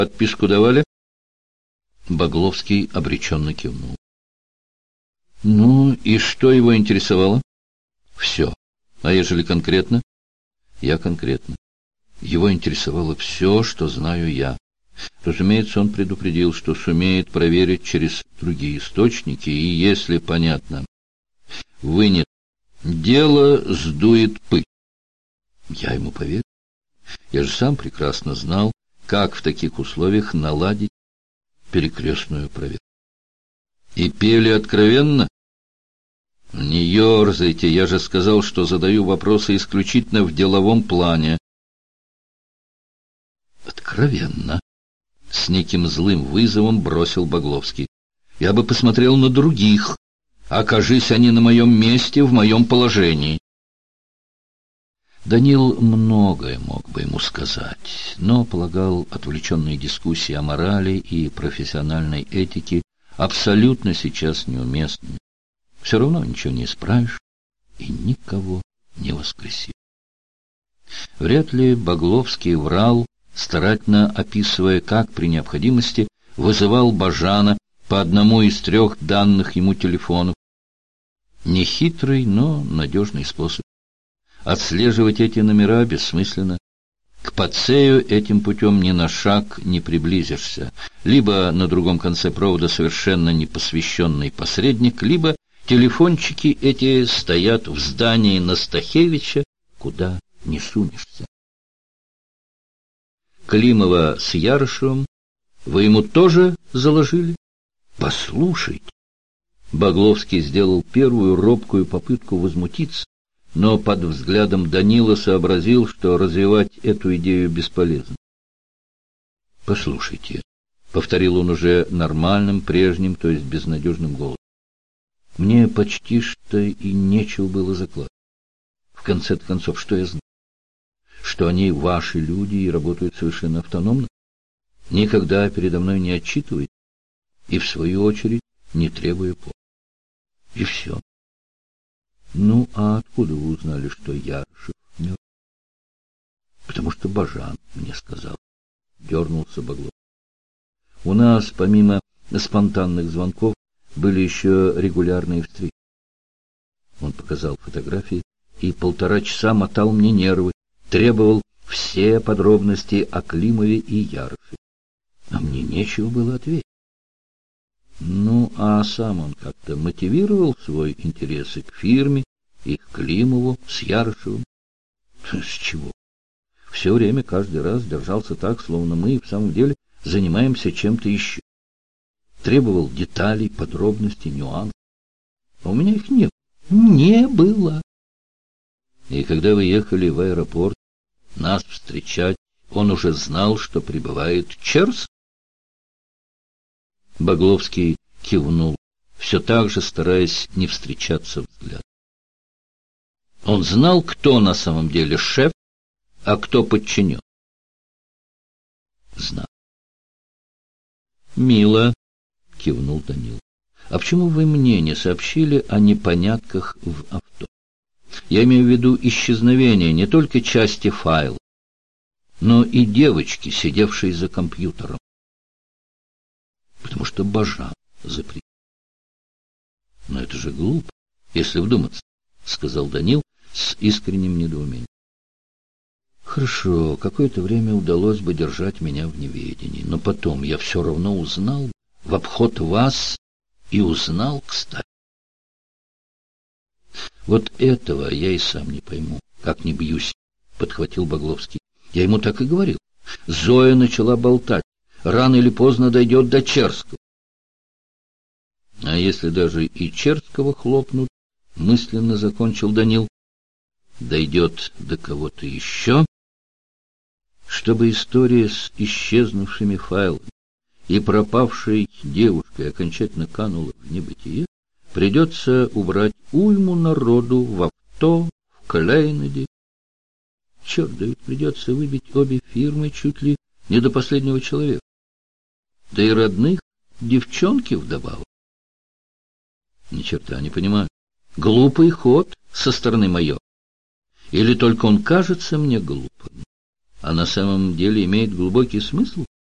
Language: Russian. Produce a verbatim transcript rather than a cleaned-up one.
Подписку давали? Багловский обреченно кивнул. Ну, и что его интересовало? Все. А ежели конкретно? Я конкретно. Его интересовало все, что знаю я. Разумеется, он предупредил, что сумеет проверить через другие источники, и, если понятно, вынет дело, сдует пыль. Я ему поверил. Я же сам прекрасно знал, как в таких условиях наладить перекрестную проверку. И пели откровенно? Не ерзайте, я же сказал, что задаю вопросы исключительно в деловом плане. Откровенно. С неким злым вызовом бросил Багловский. Я бы посмотрел на других. Окажись они на моем месте, в моем положении. Данил многое мог бы ему сказать, но полагал отвлеченные дискуссии о морали и профессиональной этике абсолютно сейчас неуместными. Все равно ничего не исправишь и никого не воскресишь. Вряд ли Багловский врал, старательно описывая, как при необходимости вызывал Бажана по одному из трех данных ему телефонов. Нехитрый, но надежный способ. Отслеживать эти номера бессмысленно. К Пацею этим путем ни на шаг не приблизишься. Либо на другом конце провода совершенно непосвященный посредник, либо телефончики эти стоят в здании Настахевича, куда не сунешься. Климова с Ярышевым вы ему тоже заложили? Послушайте. Багловский сделал первую робкую попытку возмутиться, но под взглядом Данила сообразил, что развивать эту идею бесполезно. «Послушайте», — повторил он уже нормальным, прежним, то есть безнадежным голосом, — «мне почти что и нечего было закладывать. В конце концов, что я знаю? Что они ваши люди и работают совершенно автономно, никогда передо мной не отчитывают и, в свою очередь, не требуя помощи. И все. Ну, а откуда вы узнали, что Ярышев мертв? Потому что Бажан мне сказал. Дернулся Баглов. У нас, помимо спонтанных звонков, были еще регулярные встречи. Он показал фотографии и полтора часа мотал мне нервы, требовал все подробности о Климове и Ярышеве. А мне нечего было ответить. Ну, а сам он как-то мотивировал свой интерес и к фирме, и к Климову с Ярышевым. С чего? Все время, каждый раз держался так, словно мы в самом деле занимаемся чем-то еще. Требовал деталей, подробностей, нюансов. А у меня их не было. Не было. И когда вы ехали в аэропорт нас встречать, он уже знал, что прибывает Черс? Багловский кивнул, все так же стараясь не встречаться взглядом. Он знал, кто на самом деле шеф, а кто подчинен. Знал. «Мило», — кивнул Данил. «А почему вы мне не сообщили о непонятках в авто? Я имею в виду исчезновение не только части файла, но и девочки, сидевшей за компьютером. Потому что Бажан запретил». «Но это же глупо, если вдуматься», — сказал Данил с искренним недоумением. «Хорошо, какое-то время удалось бы держать меня в неведении, но потом я все равно узнал в обход вас и узнал, кстати. Вот этого я и сам не пойму, как не бьюсь», — подхватил Багловский. «Я ему так и говорил. Зоя начала болтать. Рано или поздно дойдет до Черского». «А если даже и Черского хлопнут, — мысленно закончил Данил, — дойдет до кого-то еще, чтобы история с исчезнувшими файлами и пропавшей девушкой окончательно канула в небытие, придется убрать уйму народу в авто, в Клейнеде. Черт, да ведь придется выбить обе фирмы чуть ли не до последнего человека. Да и родных девчонки вдобавок. Ни черта не понимаю. Глупый ход со стороны майора. Или только он кажется мне глупым, а на самом деле имеет глубокий смысл?